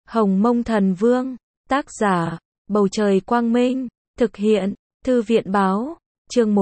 Hồng Mông Thần Vương, tác giả, Bầu Trời Quang Minh, thực hiện, Thư viện Báo, chương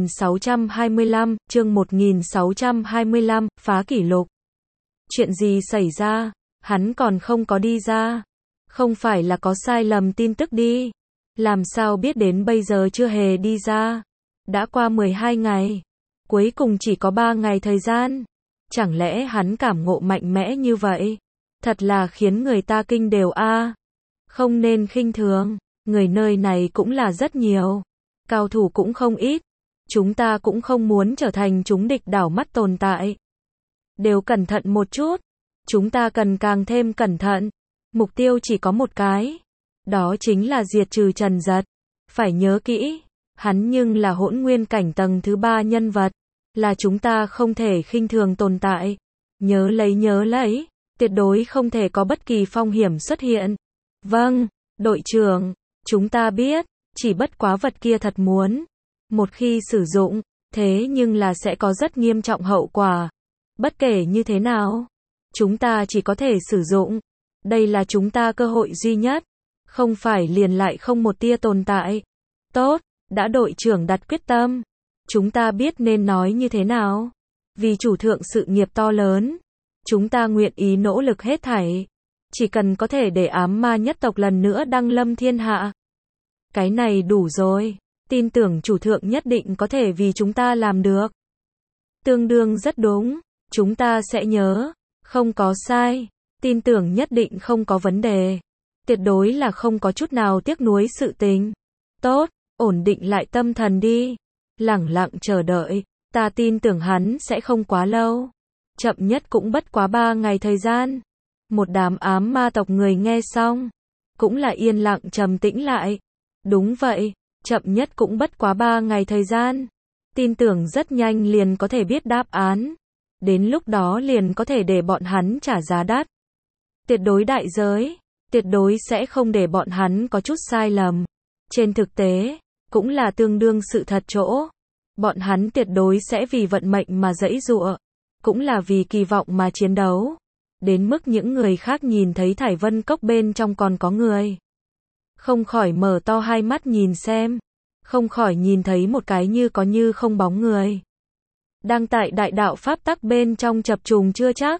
1625, phá kỷ lục. Chuyện gì xảy ra, hắn còn không có đi ra. Không phải là có sai lầm tin tức đi. Làm sao biết đến bây giờ chưa hề đi ra. Đã qua 12 ngày. Cuối cùng chỉ có 3 ngày thời gian. Chẳng lẽ hắn cảm ngộ mạnh mẽ như vậy? Thật là khiến người ta kinh đều a. Không nên khinh thường. Người nơi này cũng là rất nhiều. Cao thủ cũng không ít. Chúng ta cũng không muốn trở thành chúng địch đảo mắt tồn tại. Đều cẩn thận một chút. Chúng ta cần càng thêm cẩn thận. Mục tiêu chỉ có một cái. Đó chính là diệt trừ Trần Dật. Phải nhớ kỹ. Hắn nhưng là hỗn nguyên cảnh tầng thứ 3 nhân vật. Là chúng ta không thể khinh thường tồn tại. Nhớ lấy. Tuyệt đối không thể có bất kỳ phong hiểm xuất hiện. Vâng, đội trưởng. Chúng ta biết. Chỉ bất quá vật kia thật muốn. Một khi sử dụng. Thế nhưng là sẽ có rất nghiêm trọng hậu quả. Bất kể như thế nào. Chúng ta chỉ có thể sử dụng. Đây là chúng ta cơ hội duy nhất. Không phải liền lại không một tia tồn tại. Tốt, đã đội trưởng đặt quyết tâm. Chúng ta biết nên nói như thế nào. Vì chủ thượng sự nghiệp to lớn. Chúng ta nguyện ý nỗ lực hết thảy. Chỉ cần có thể để ám ma nhất tộc lần nữa đăng lâm thiên hạ. Cái này đủ rồi. Tin tưởng chủ thượng nhất định có thể vì chúng ta làm được. Tương đương rất đúng. Chúng ta sẽ nhớ. Không có sai. Tin tưởng nhất định không có vấn đề. Tuyệt đối là không có chút nào tiếc nuối sự tình. Tốt, ổn định lại tâm thần đi. Lẳng lặng chờ đợi. Ta tin tưởng hắn sẽ không quá lâu. Chậm nhất cũng bất quá 3 ngày thời gian. Một đám ám ma tộc người nghe xong. Cũng là yên lặng trầm tĩnh lại. Đúng vậy, chậm nhất cũng bất quá 3 ngày thời gian. Tin tưởng rất nhanh liền có thể biết đáp án. Đến lúc đó liền có thể để bọn hắn trả giá đắt. Tuyệt đối đại giới. Tuyệt đối sẽ không để bọn hắn có chút sai lầm. Trên thực tế, cũng là tương đương sự thật chỗ. Bọn hắn tuyệt đối sẽ vì vận mệnh mà giãy giụa. Cũng là vì kỳ vọng mà chiến đấu. Đến mức những người khác nhìn thấy Thải Vân Cốc bên trong còn có người. Không khỏi mở to hai mắt nhìn xem. Không khỏi nhìn thấy một cái như có như không bóng người. Đang tại đại đạo pháp tắc bên trong chập trùng chưa chắc.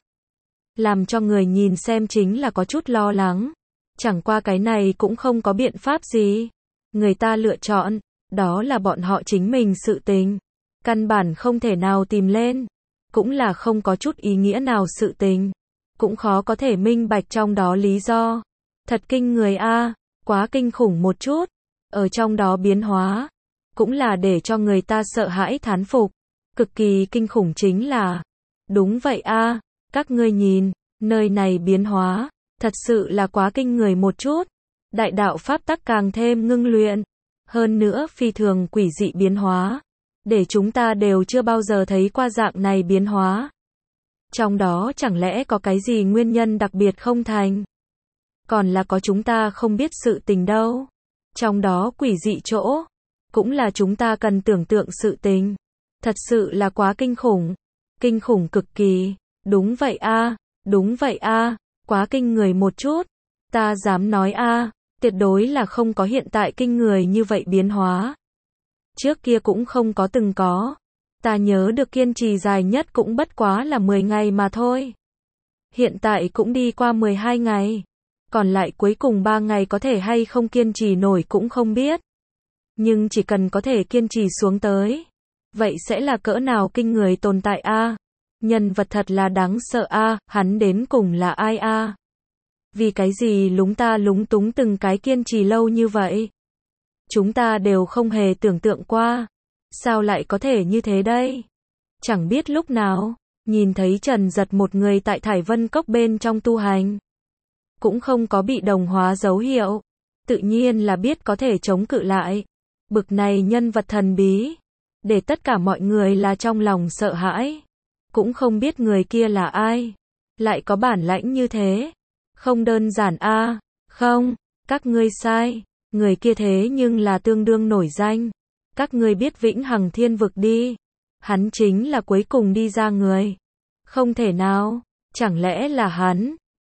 Làm cho người nhìn xem chính là có chút lo lắng. Chẳng qua cái này cũng không có biện pháp gì. Người ta lựa chọn, đó là bọn họ chính mình sự tình. Căn bản không thể nào tìm lên. Cũng là không có chút ý nghĩa nào sự tình. Cũng khó có thể minh bạch trong đó lý do. Thật kinh người a, quá kinh khủng một chút. Ở trong đó biến hóa. Cũng là để cho người ta sợ hãi thán phục. Cực kỳ kinh khủng chính là. Đúng vậy a, các ngươi nhìn, nơi này biến hóa. Thật sự là quá kinh người một chút. Đại đạo pháp tắc càng thêm ngưng luyện. Hơn nữa phi thường quỷ dị biến hóa. Để chúng ta đều chưa bao giờ thấy qua dạng này biến hóa. Trong đó chẳng lẽ có cái gì nguyên nhân đặc biệt không thành? Còn là có chúng ta không biết sự tình đâu. Trong đó quỷ dị chỗ. Cũng là chúng ta cần tưởng tượng sự tình. Thật sự là quá kinh khủng. Kinh khủng cực kỳ. Đúng vậy a, đúng vậy a. Quá kinh người một chút. Ta dám nói a, tuyệt đối là không có hiện tại kinh người như vậy biến hóa. Trước kia cũng không có từng có. Ta nhớ được kiên trì dài nhất cũng bất quá là 10 ngày mà thôi. Hiện tại cũng đi qua 12 ngày. Còn lại cuối cùng 3 ngày có thể hay không kiên trì nổi cũng không biết. Nhưng chỉ cần có thể kiên trì xuống tới. Vậy sẽ là cỡ nào kinh người tồn tại a? Nhân vật thật là đáng sợ a, hắn đến cùng là ai a? Vì cái gì lúng ta lúng túng từng cái kiên trì lâu như vậy? Chúng ta đều không hề tưởng tượng qua. Sao lại có thể như thế đây? Chẳng biết lúc nào, nhìn thấy Trần Dật một người tại Thải Vân Cốc bên trong tu hành. Cũng không có bị đồng hóa dấu hiệu. Tự nhiên là biết có thể chống cự lại. Bực này nhân vật thần bí. Để tất cả mọi người là trong lòng sợ hãi. Cũng không biết người kia là ai. Lại có bản lãnh như thế. Không đơn giản a, không, các ngươi sai. Người kia thế nhưng là tương đương nổi danh. Các ngươi biết Vĩnh Hằng Thiên Vực đi. Hắn chính là cuối cùng đi ra người. Không thể nào, chẳng lẽ là hắn.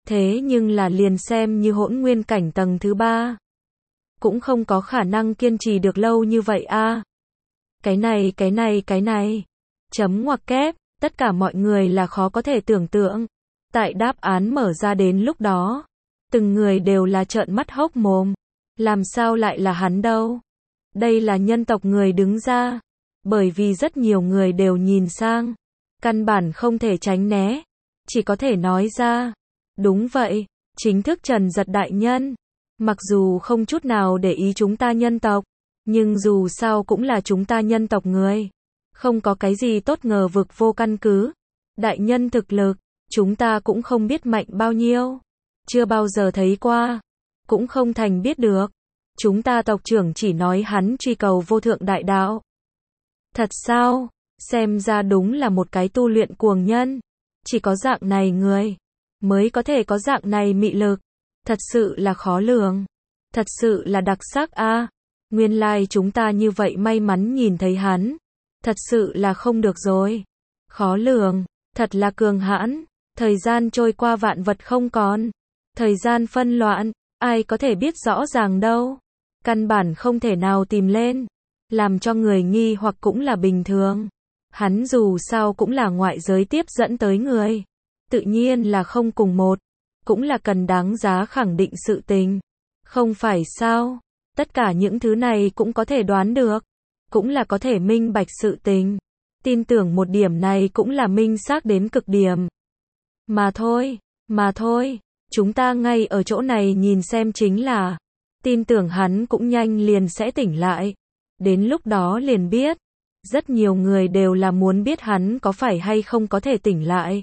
Thế nhưng là liền xem như hỗn nguyên cảnh tầng thứ 3. Cũng không có khả năng kiên trì được lâu như vậy a. Cái này. Chấm ngoặc kép, tất cả mọi người là khó có thể tưởng tượng. Tại đáp án mở ra đến lúc đó, từng người đều là trợn mắt hốc mồm. Làm sao lại là hắn đâu? Đây là nhân tộc người đứng ra. Bởi vì rất nhiều người đều nhìn sang. Căn bản không thể tránh né. Chỉ có thể nói ra. Đúng vậy, chính thức Trần Giật đại nhân. Mặc dù không chút nào để ý chúng ta nhân tộc, nhưng dù sao cũng là chúng ta nhân tộc người. Không có cái gì tốt ngờ vực vô căn cứ. Đại nhân thực lực, chúng ta cũng không biết mạnh bao nhiêu. Chưa bao giờ thấy qua. Cũng không thành biết được. Chúng ta tộc trưởng chỉ nói hắn truy cầu vô thượng đại đạo. Thật sao? Xem ra đúng là một cái tu luyện cuồng nhân. Chỉ có dạng này người mới có thể có dạng này mị lực. Thật sự là khó lường. Thật sự là đặc sắc a. Nguyên lai chúng ta như vậy may mắn nhìn thấy hắn. Thật sự là không được rồi. Khó lường, thật là cường hãn. Thời gian trôi qua vạn vật không còn. Thời gian phân loạn, ai có thể biết rõ ràng đâu. Căn bản không thể nào tìm lên. Làm cho người nghi hoặc cũng là bình thường. Hắn dù sao cũng là ngoại giới tiếp dẫn tới người. Tự nhiên là không cùng một. Cũng là cần đáng giá khẳng định sự tình. Không phải sao? Tất cả những thứ này cũng có thể đoán được. Cũng là có thể minh bạch sự tình. Tin tưởng một điểm này cũng là minh xác đến cực điểm. Mà thôi. Chúng ta ngay ở chỗ này nhìn xem chính là. Tin tưởng hắn cũng nhanh liền sẽ tỉnh lại. Đến lúc đó liền biết. Rất nhiều người đều là muốn biết hắn có phải hay không có thể tỉnh lại.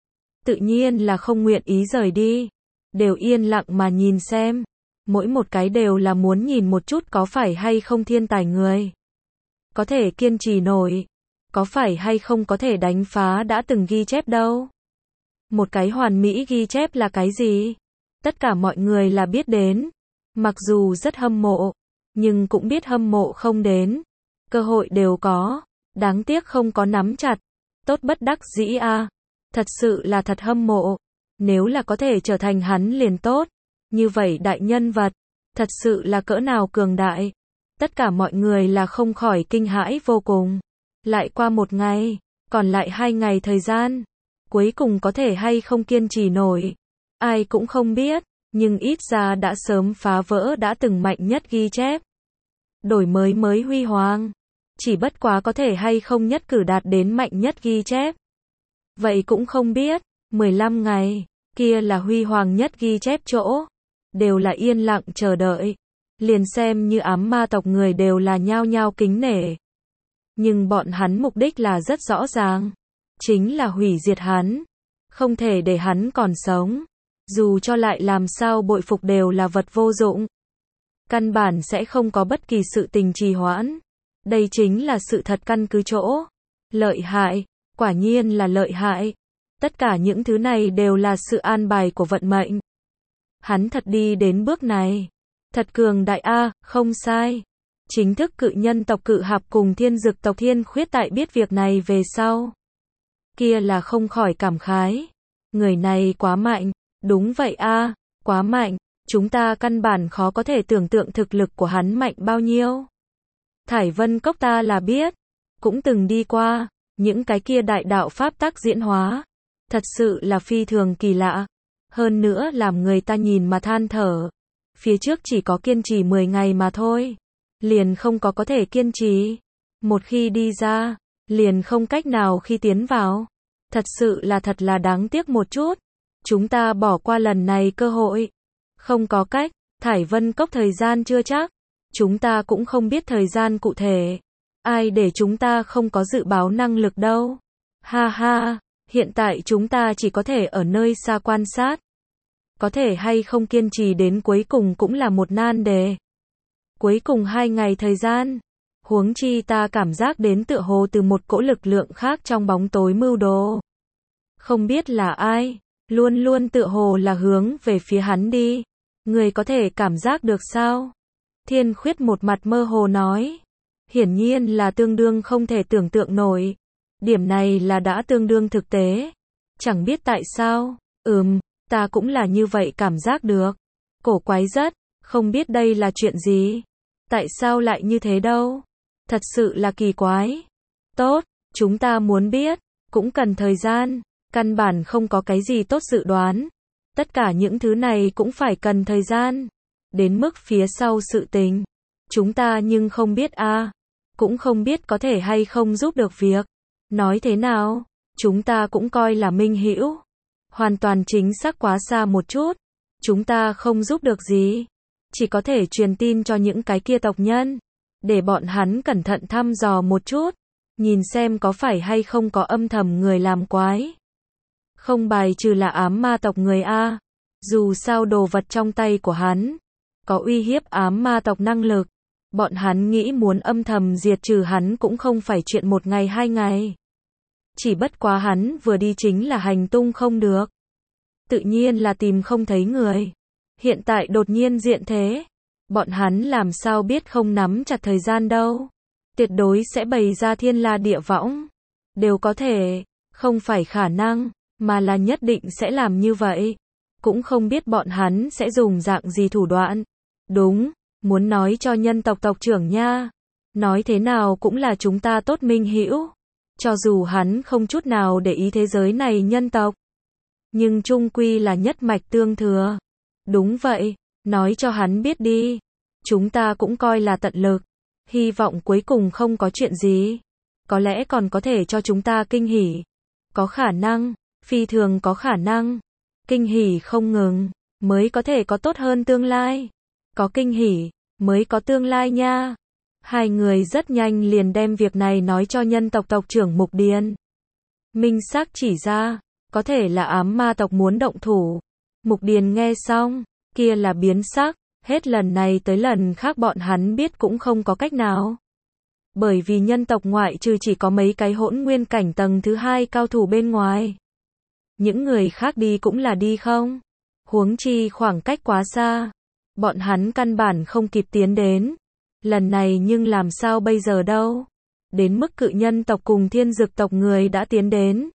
Tự nhiên là không nguyện ý rời đi. Đều yên lặng mà nhìn xem. Mỗi một cái đều là muốn nhìn một chút có phải hay không thiên tài người. Có thể kiên trì nổi. Có phải hay không có thể đánh phá đã từng ghi chép đâu. Một cái hoàn mỹ ghi chép là cái gì? Tất cả mọi người là biết đến. Mặc dù rất hâm mộ. Nhưng cũng biết hâm mộ không đến. Cơ hội đều có. Đáng tiếc không có nắm chặt. Tốt bất đắc dĩ a. Thật sự là thật hâm mộ. Nếu là có thể trở thành hắn liền tốt. Như vậy đại nhân vật. Thật sự là cỡ nào cường đại. Tất cả mọi người là không khỏi kinh hãi vô cùng. Lại qua một ngày. Còn lại 2 ngày thời gian. Cuối cùng có thể hay không kiên trì nổi. Ai cũng không biết. Nhưng ít ra đã sớm phá vỡ đã từng mạnh nhất ghi chép. Đổi mới huy hoàng. Chỉ bất quá có thể hay không nhất cử đạt đến mạnh nhất ghi chép. Vậy cũng không biết. 15 ngày. Kia là huy hoàng nhất ghi chép chỗ. Đều là yên lặng chờ đợi. Liền xem như ám ma tộc người đều là nhao nhao kính nể. Nhưng bọn hắn mục đích là rất rõ ràng. Chính là hủy diệt hắn. Không thể để hắn còn sống. Dù cho lại làm sao bội phục đều là vật vô dụng. Căn bản sẽ không có bất kỳ sự tình trì hoãn. Đây chính là sự thật căn cứ chỗ. Lợi hại. Quả nhiên là lợi hại. Tất cả những thứ này đều là sự an bài của vận mệnh. Hắn thật đi đến bước này. Thật cường đại a, không sai. Chính thức cự nhân tộc Cự Hạp cùng Thiên Dực tộc Thiên Khuyết tại biết việc này về sau. Kia là không khỏi cảm khái. Người này quá mạnh. Đúng vậy a, quá mạnh. Chúng ta căn bản khó có thể tưởng tượng thực lực của hắn mạnh bao nhiêu. Thải Vân Cốc ta là biết. Cũng từng đi qua. Những cái kia đại đạo pháp tắc diễn hóa. Thật sự là phi thường kỳ lạ. Hơn nữa làm người ta nhìn mà than thở. Phía trước chỉ có kiên trì 10 ngày mà thôi. Liền không có thể kiên trì. Một khi đi ra, liền không cách nào khi tiến vào. Thật sự là thật là đáng tiếc một chút. Chúng ta bỏ qua lần này cơ hội. Không có cách, Thải Vân Cốc thời gian chưa chắc. Chúng ta cũng không biết thời gian cụ thể. Ai để chúng ta không có dự báo năng lực đâu. Ha ha, hiện tại chúng ta chỉ có thể ở nơi xa quan sát. Có thể hay không kiên trì đến cuối cùng cũng là một nan đề. Cuối cùng 2 ngày thời gian. Huống chi ta cảm giác đến tựa hồ từ một cỗ lực lượng khác trong bóng tối mưu đồ. Không biết là ai. Luôn luôn tựa hồ là hướng về phía hắn đi. Người có thể cảm giác được sao? Thiên Khuyết một mặt mơ hồ nói. Hiển nhiên là tương đương không thể tưởng tượng nổi. Điểm này là đã tương đương thực tế. Chẳng biết tại sao. Ta cũng là như vậy cảm giác được. Cổ quái rất, không biết đây là chuyện gì. Tại sao lại như thế đâu? Thật sự là kỳ quái. Tốt, chúng ta muốn biết, cũng cần thời gian, căn bản không có cái gì tốt dự đoán. Tất cả những thứ này cũng phải cần thời gian. Đến mức phía sau sự tình, chúng ta nhưng không biết cũng không biết có thể hay không giúp được việc. Nói thế nào, chúng ta cũng coi là minh hữu. Hoàn toàn chính xác quá xa một chút. Chúng ta không giúp được gì. Chỉ có thể truyền tin cho những cái kia tộc nhân. Để bọn hắn cẩn thận thăm dò một chút. Nhìn xem có phải hay không có âm thầm người làm quái. Không bài trừ là ám ma tộc người Dù sao đồ vật trong tay của hắn có uy hiếp ám ma tộc năng lực. Bọn hắn nghĩ muốn âm thầm diệt trừ hắn cũng không phải chuyện một ngày hai ngày. Chỉ bất quá hắn vừa đi chính là hành tung không được. Tự nhiên là tìm không thấy người. Hiện tại đột nhiên diện thế. Bọn hắn làm sao biết không nắm chặt thời gian đâu. Tuyệt đối sẽ bày ra thiên la địa võng. Đều có thể, không phải khả năng, mà là nhất định sẽ làm như vậy. Cũng không biết bọn hắn sẽ dùng dạng gì thủ đoạn. Đúng, muốn nói cho nhân tộc tộc trưởng nha. Nói thế nào cũng là chúng ta tốt minh hữu. Cho dù hắn không chút nào để ý thế giới này nhân tộc. Nhưng chung quy là nhất mạch tương thừa. Đúng vậy, nói cho hắn biết đi. Chúng ta cũng coi là tận lực. Hy vọng cuối cùng không có chuyện gì. Có lẽ còn có thể cho chúng ta kinh hỉ. Có khả năng, phi thường có khả năng. Kinh hỉ không ngừng, mới có thể có tốt hơn tương lai. Có kinh hỉ, mới có tương lai nha. Hai người rất nhanh liền đem việc này nói cho nhân tộc tộc trưởng Mục Điền. Minh xác chỉ ra, có thể là ám ma tộc muốn động thủ. Mục Điền nghe xong, kia là biến sắc, hết lần này tới lần khác bọn hắn biết cũng không có cách nào. Bởi vì nhân tộc ngoại trừ chỉ có mấy cái hỗn nguyên cảnh tầng thứ 2 cao thủ bên ngoài. Những người khác đi cũng là đi không. Huống chi khoảng cách quá xa. Bọn hắn căn bản không kịp tiến đến. Lần này nhưng làm sao bây giờ đâu. Đến mức cự nhân tộc cùng thiên dực tộc người đã tiến đến.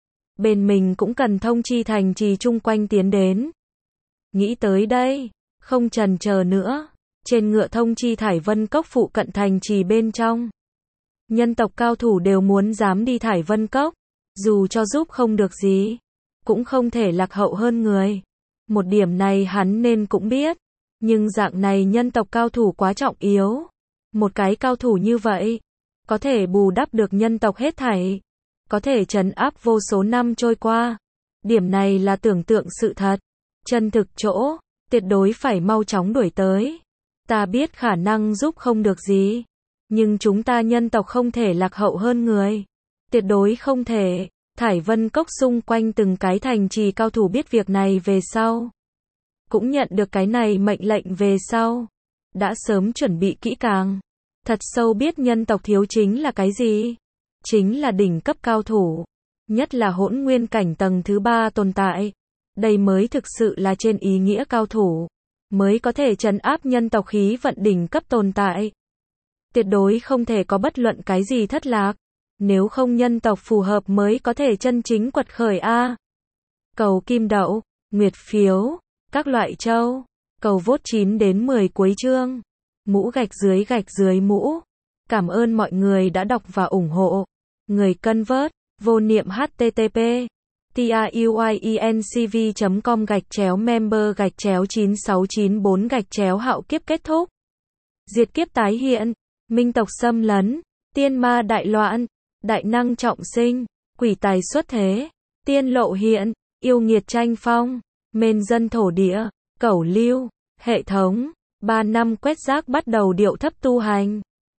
Bên mình cũng cần thông chi thành trì chung quanh tiến đến. Nghĩ tới đây, không chần chờ nữa. Trên ngựa thông chi Thải Vân Cốc phụ cận thành trì bên trong. Nhân tộc cao thủ đều muốn dám đi Thải Vân Cốc. Dù cho giúp không được gì. Cũng không thể lạc hậu hơn người. Một điểm này hắn nên cũng biết. Nhưng dạng này nhân tộc cao thủ quá trọng yếu. Một cái cao thủ như vậy. Có thể bù đắp được nhân tộc hết thảy. Có thể trấn áp vô số năm trôi qua. Điểm này là tưởng tượng sự thật. Chân thực chỗ. Tuyệt đối phải mau chóng đuổi tới. Ta biết khả năng giúp không được gì. Nhưng chúng ta nhân tộc không thể lạc hậu hơn người. Tuyệt đối không thể. Thải Vân Cốc xung quanh từng cái thành trì cao thủ biết việc này về sau. Cũng nhận được cái này mệnh lệnh về sau. Đã sớm chuẩn bị kỹ càng. Thật sâu biết nhân tộc thiếu chính là cái gì? Chính là đỉnh cấp cao thủ. Nhất là hỗn nguyên cảnh tầng thứ 3 tồn tại. Đây mới thực sự là trên ý nghĩa cao thủ. Mới có thể trấn áp nhân tộc khí vận đỉnh cấp tồn tại. Tuyệt đối không thể có bất luận cái gì thất lạc. Nếu không nhân tộc phù hợp mới có thể chân chính quật khởi Cầu kim đậu, nguyệt phiếu, các loại châu. Cầu vote 9 đến 10 cuối chương. Mũ gạch dưới mũ. Cảm ơn mọi người đã đọc và ủng hộ. Người cân vớt, vô niệm http tiuyencv.com/member/9694 hạo kiếp kết thúc. Diệt kiếp tái hiện. Minh tộc xâm lấn. Tiên ma đại loạn. Đại năng trọng sinh. Quỷ tài xuất thế. Tiên lộ hiện. Yêu nghiệt tranh phong. Mên dân thổ địa. Cẩu lưu. Hệ thống. 3 năm quét rác bắt đầu điệu thấp tu hành.